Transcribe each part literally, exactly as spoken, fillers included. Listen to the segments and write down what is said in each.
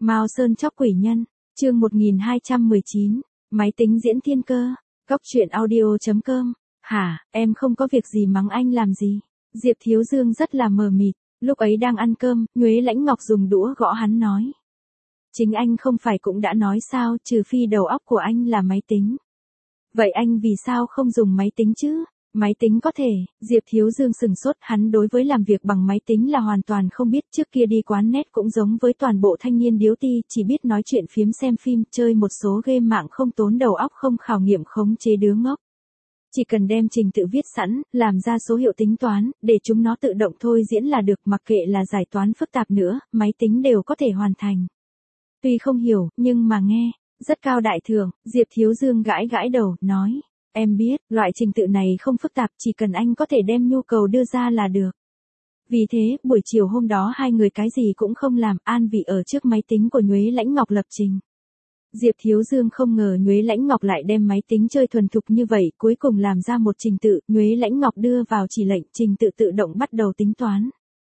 Mao Sơn chóc quỷ nhân, chương một nghìn hai trăm mười chín, máy tính diễn thiên cơ, góc truyện audio chấm com. Hả, em không có việc gì mắng anh làm gì? Diệp Thiếu Dương rất là mờ mịt, lúc ấy đang ăn cơm, Nhuế Lãnh Ngọc dùng đũa gõ hắn nói. Chính anh không phải cũng đã nói sao, trừ phi đầu óc của anh là máy tính. Vậy anh vì sao không dùng máy tính chứ? Máy tính có thể, Diệp Thiếu Dương sừng sốt, hắn đối với làm việc bằng máy tính là hoàn toàn không biết, trước kia đi quán net cũng giống với toàn bộ thanh niên điếu ti, chỉ biết nói chuyện phiếm xem phim, chơi một số game mạng không tốn đầu óc không khảo nghiệm khống chế đứa ngốc. Chỉ cần đem trình tự viết sẵn, làm ra số hiệu tính toán, để chúng nó tự động thôi diễn là được, mặc kệ là giải toán phức tạp nữa, máy tính đều có thể hoàn thành. Tuy không hiểu, nhưng mà nghe, rất cao đại thượng, Diệp Thiếu Dương gãi gãi đầu, nói. Em biết, loại trình tự này không phức tạp, chỉ cần anh có thể đem nhu cầu đưa ra là được. Vì thế, buổi chiều hôm đó hai người cái gì cũng không làm, an vị ở trước máy tính của Nhuế Lãnh Ngọc lập trình. Diệp Thiếu Dương không ngờ Nhuế Lãnh Ngọc lại đem máy tính chơi thuần thục như vậy, cuối cùng làm ra một trình tự, Nhuế Lãnh Ngọc đưa vào chỉ lệnh, trình tự tự động bắt đầu tính toán.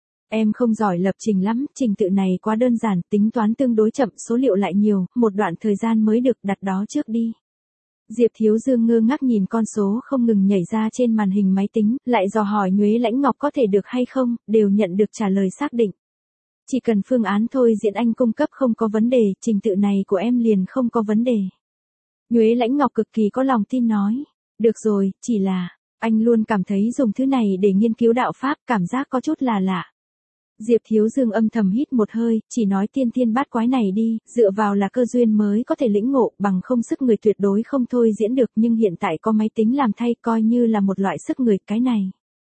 Em không giỏi lập trình lắm, trình tự này quá đơn giản, tính toán tương đối chậm, số liệu lại nhiều, một đoạn thời gian mới được, đặt đó trước đi. Diệp Thiếu Dương ngơ ngác nhìn con số không ngừng nhảy ra trên màn hình máy tính, lại dò hỏi Nhuế Lãnh Ngọc có thể được hay không, đều nhận được trả lời xác định. Chỉ cần phương án thôi diễn anh cung cấp không có vấn đề, trình tự này của em liền không có vấn đề. Nhuế Lãnh Ngọc cực kỳ có lòng tin nói, được rồi, chỉ là, anh luôn cảm thấy dùng thứ này để nghiên cứu đạo Pháp, cảm giác có chút là lạ. Diệp Thiếu Dương âm thầm hít một hơi, chỉ nói tiên thiên bát quái này đi, dựa vào là cơ duyên mới có thể lĩnh ngộ, bằng không sức người tuyệt đối không thôi diễn được, nhưng hiện tại có máy tính làm thay coi như là một loại sức người, cái này.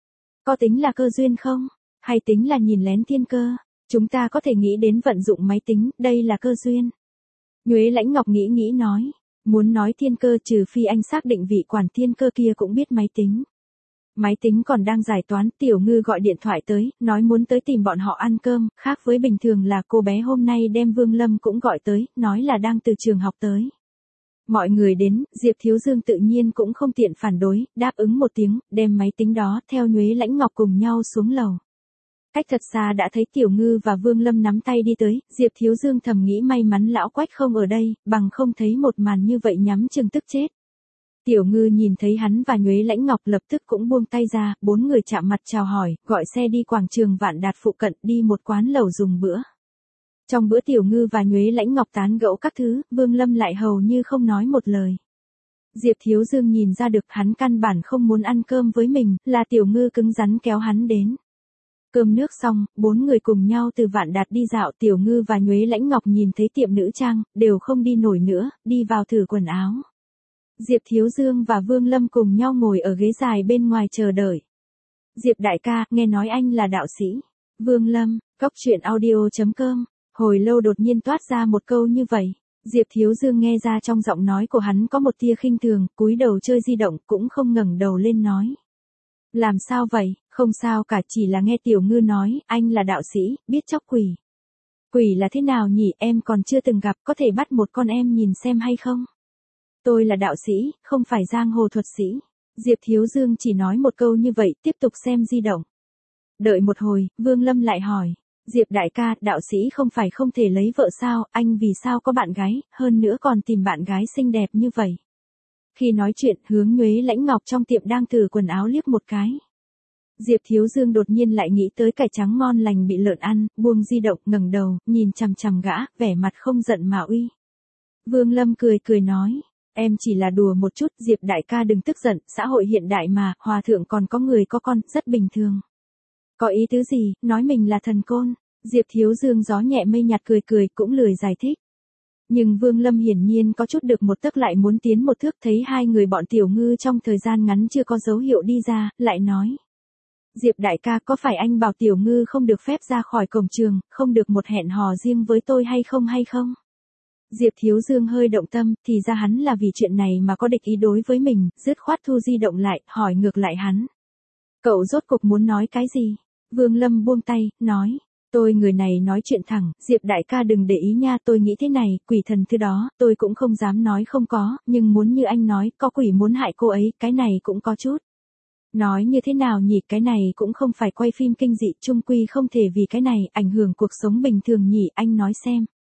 Có tính là cơ duyên không? Hay tính là nhìn lén thiên cơ? Chúng ta có thể nghĩ đến vận dụng máy tính, đây là cơ duyên. Nhuế Lãnh Ngọc nghĩ nghĩ nói, muốn nói thiên cơ trừ phi anh xác định vị quản thiên cơ kia cũng biết máy tính. Máy tính còn đang giải toán, Tiểu Ngư gọi điện thoại tới, nói muốn tới tìm bọn họ ăn cơm, khác với bình thường là cô bé hôm nay đem Vương Lâm cũng gọi tới, nói là đang từ trường học tới. Mọi người đến, Diệp Thiếu Dương tự nhiên cũng không tiện phản đối, đáp ứng một tiếng, đem máy tính đó theo Nhuế Lãnh Ngọc cùng nhau xuống lầu. Cách thật xa đã thấy Tiểu Ngư và Vương Lâm nắm tay đi tới, Diệp Thiếu Dương thầm nghĩ may mắn lão Quách không ở đây, bằng không thấy một màn như vậy nhắm chừng tức chết. Tiểu Ngư nhìn thấy hắn và Nhuế Lãnh Ngọc lập tức cũng buông tay ra, bốn người chạm mặt chào hỏi, gọi xe đi quảng trường Vạn Đạt phụ cận, đi một quán lẩu dùng bữa. Trong bữa Tiểu Ngư và Nhuế Lãnh Ngọc tán gẫu các thứ, Vương Lâm lại hầu như không nói một lời. Diệp Thiếu Dương nhìn ra được hắn căn bản không muốn ăn cơm với mình, là Tiểu Ngư cứng rắn kéo hắn đến. Cơm nước xong, bốn người cùng nhau từ Vạn Đạt đi dạo, Tiểu Ngư và Nhuế Lãnh Ngọc nhìn thấy tiệm nữ trang, đều không đi nổi nữa, đi vào thử quần áo. Diệp Thiếu Dương và Vương Lâm cùng nhau ngồi ở ghế dài bên ngoài chờ đợi. Diệp đại ca, nghe nói anh là đạo sĩ. Vương Lâm, góc truyện audio chấm com, hồi lâu đột nhiên toát ra một câu như vậy. Diệp Thiếu Dương nghe ra trong giọng nói của hắn có một tia khinh thường, cúi đầu chơi di động, cũng không ngẩng đầu lên nói. Làm sao vậy, không sao cả, chỉ là nghe Tiểu Ngư nói, anh là đạo sĩ, biết chóc quỷ. Quỷ là thế nào nhỉ, em còn chưa từng gặp, có thể bắt một con em nhìn xem hay không? Tôi là đạo sĩ, không phải giang hồ thuật sĩ. Diệp Thiếu Dương chỉ nói một câu như vậy, tiếp tục xem di động. Đợi một hồi, Vương Lâm lại hỏi. Diệp đại ca, đạo sĩ không phải không thể lấy vợ sao, anh vì sao có bạn gái, hơn nữa còn tìm bạn gái xinh đẹp như vậy. Khi nói chuyện, hướng Nhuế Lãnh Ngọc trong tiệm đang thử quần áo liếc một cái. Diệp Thiếu Dương đột nhiên lại nghĩ tới cải trắng ngon lành bị lợn ăn, buông di động, ngẩng đầu, nhìn chằm chằm gã, vẻ mặt không giận mà uy. Vương Lâm cười cười nói. Em chỉ là đùa một chút, Diệp đại ca đừng tức giận, xã hội hiện đại mà, hòa thượng còn có người có con, rất bình thường. Có ý tứ gì, nói mình là thần côn. Diệp Thiếu Dương gió nhẹ mây nhạt cười cười, cũng lười giải thích. Nhưng Vương Lâm hiển nhiên có chút được một tấc lại muốn tiến một thước, thấy hai người bọn Tiểu Ngư trong thời gian ngắn chưa có dấu hiệu đi ra, lại nói. Diệp đại ca, có phải anh bảo Tiểu Ngư không được phép ra khỏi cổng trường, không được một hẹn hò riêng với tôi hay không hay không? Diệp Thiếu Dương hơi động tâm, thì ra hắn là vì chuyện này mà có địch ý đối với mình, dứt khoát thu di động lại, hỏi ngược lại hắn. Cậu rốt cục muốn nói cái gì? Vương Lâm buông tay, nói. Tôi người này nói chuyện thẳng, Diệp đại ca đừng để ý nha, tôi nghĩ thế này, quỷ thần thứ đó, tôi cũng không dám nói không có, nhưng muốn như anh nói, có quỷ muốn hại cô ấy, cái này cũng có chút. Nói như thế nào nhỉ, cái này cũng không phải quay phim kinh dị, chung quy không thể vì cái này ảnh hưởng cuộc sống bình thường nhỉ, anh nói xem.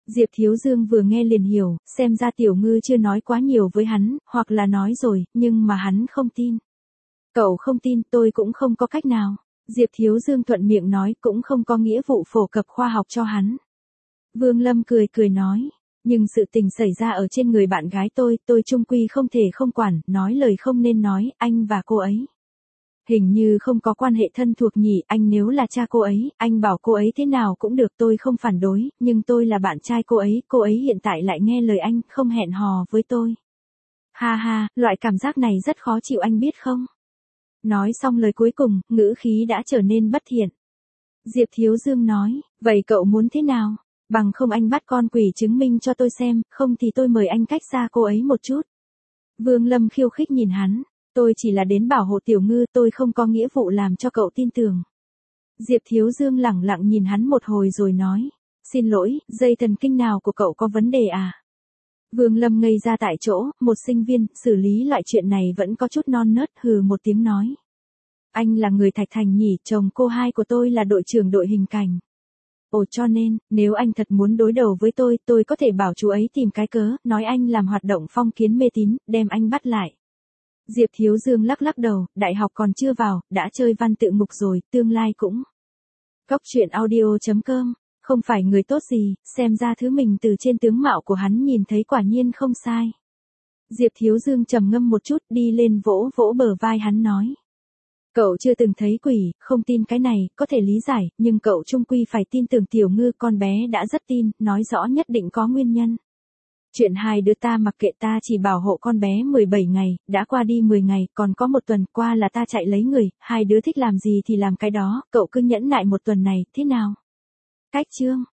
Diệp Thiếu Dương vừa nghe liền hiểu, xem ra Tiểu Ngư chưa nói quá nhiều với hắn, hoặc là nói rồi, nhưng mà hắn không tin. Cậu không tin, tôi cũng không có cách nào. Diệp Thiếu Dương thuận miệng nói, cũng không có nghĩa vụ phổ cập khoa học cho hắn. Vương Lâm cười cười nói, nhưng sự tình xảy ra ở trên người bạn gái tôi, tôi chung quy không thể không quản, nói lời không nên nói, anh và cô ấy. Hình như không có quan hệ thân thuộc nhỉ, anh nếu là cha cô ấy, anh bảo cô ấy thế nào cũng được, tôi không phản đối, nhưng tôi là bạn trai cô ấy, cô ấy hiện tại lại nghe lời anh, không hẹn hò với tôi. Ha ha, loại cảm giác này rất khó chịu anh biết không? Nói xong lời cuối cùng, ngữ khí đã trở nên bất thiện. Diệp Thiếu Dương nói, vậy cậu muốn thế nào? Bằng không anh bắt con quỷ chứng minh cho tôi xem, không thì tôi mời anh cách xa cô ấy một chút. Vương Lâm khiêu khích nhìn hắn, tôi chỉ là đến bảo hộ Tiểu Ngư, tôi không có nghĩa vụ làm cho cậu tin tưởng. Diệp Thiếu Dương lẳng lặng nhìn hắn một hồi rồi nói, xin lỗi, dây thần kinh nào của cậu có vấn đề à? Vương Lâm ngây ra tại chỗ, một sinh viên, xử lý loại chuyện này vẫn có chút non nớt, hừ một tiếng nói. Anh là người Thạch Thành nhỉ, chồng cô hai của tôi là đội trưởng đội hình cảnh. Ồ cho nên, nếu anh thật muốn đối đầu với tôi, tôi có thể bảo chú ấy tìm cái cớ, nói anh làm hoạt động phong kiến mê tín, đem anh bắt lại. Diệp Thiếu Dương lắc lắc đầu, đại học còn chưa vào, đã chơi văn tự ngục rồi, tương lai cũng. Cóc truyện audio chấm com, không phải người tốt gì, xem ra thứ mình từ trên tướng mạo của hắn nhìn thấy quả nhiên không sai. Diệp Thiếu Dương trầm ngâm một chút, đi lên vỗ vỗ bờ vai hắn nói. Cậu chưa từng thấy quỷ, không tin cái này, có thể lý giải, nhưng cậu chung quy phải tin tưởng Tiểu Ngư, con bé đã rất tin, nói rõ nhất định có nguyên nhân. Chuyện hai đứa ta mặc kệ, ta chỉ bảo hộ con bé mười bảy ngày, đã qua đi mười ngày, còn có một tuần qua là ta chạy lấy người, hai đứa thích làm gì thì làm cái đó, cậu cứ nhẫn nại một tuần này, thế nào? Cách chương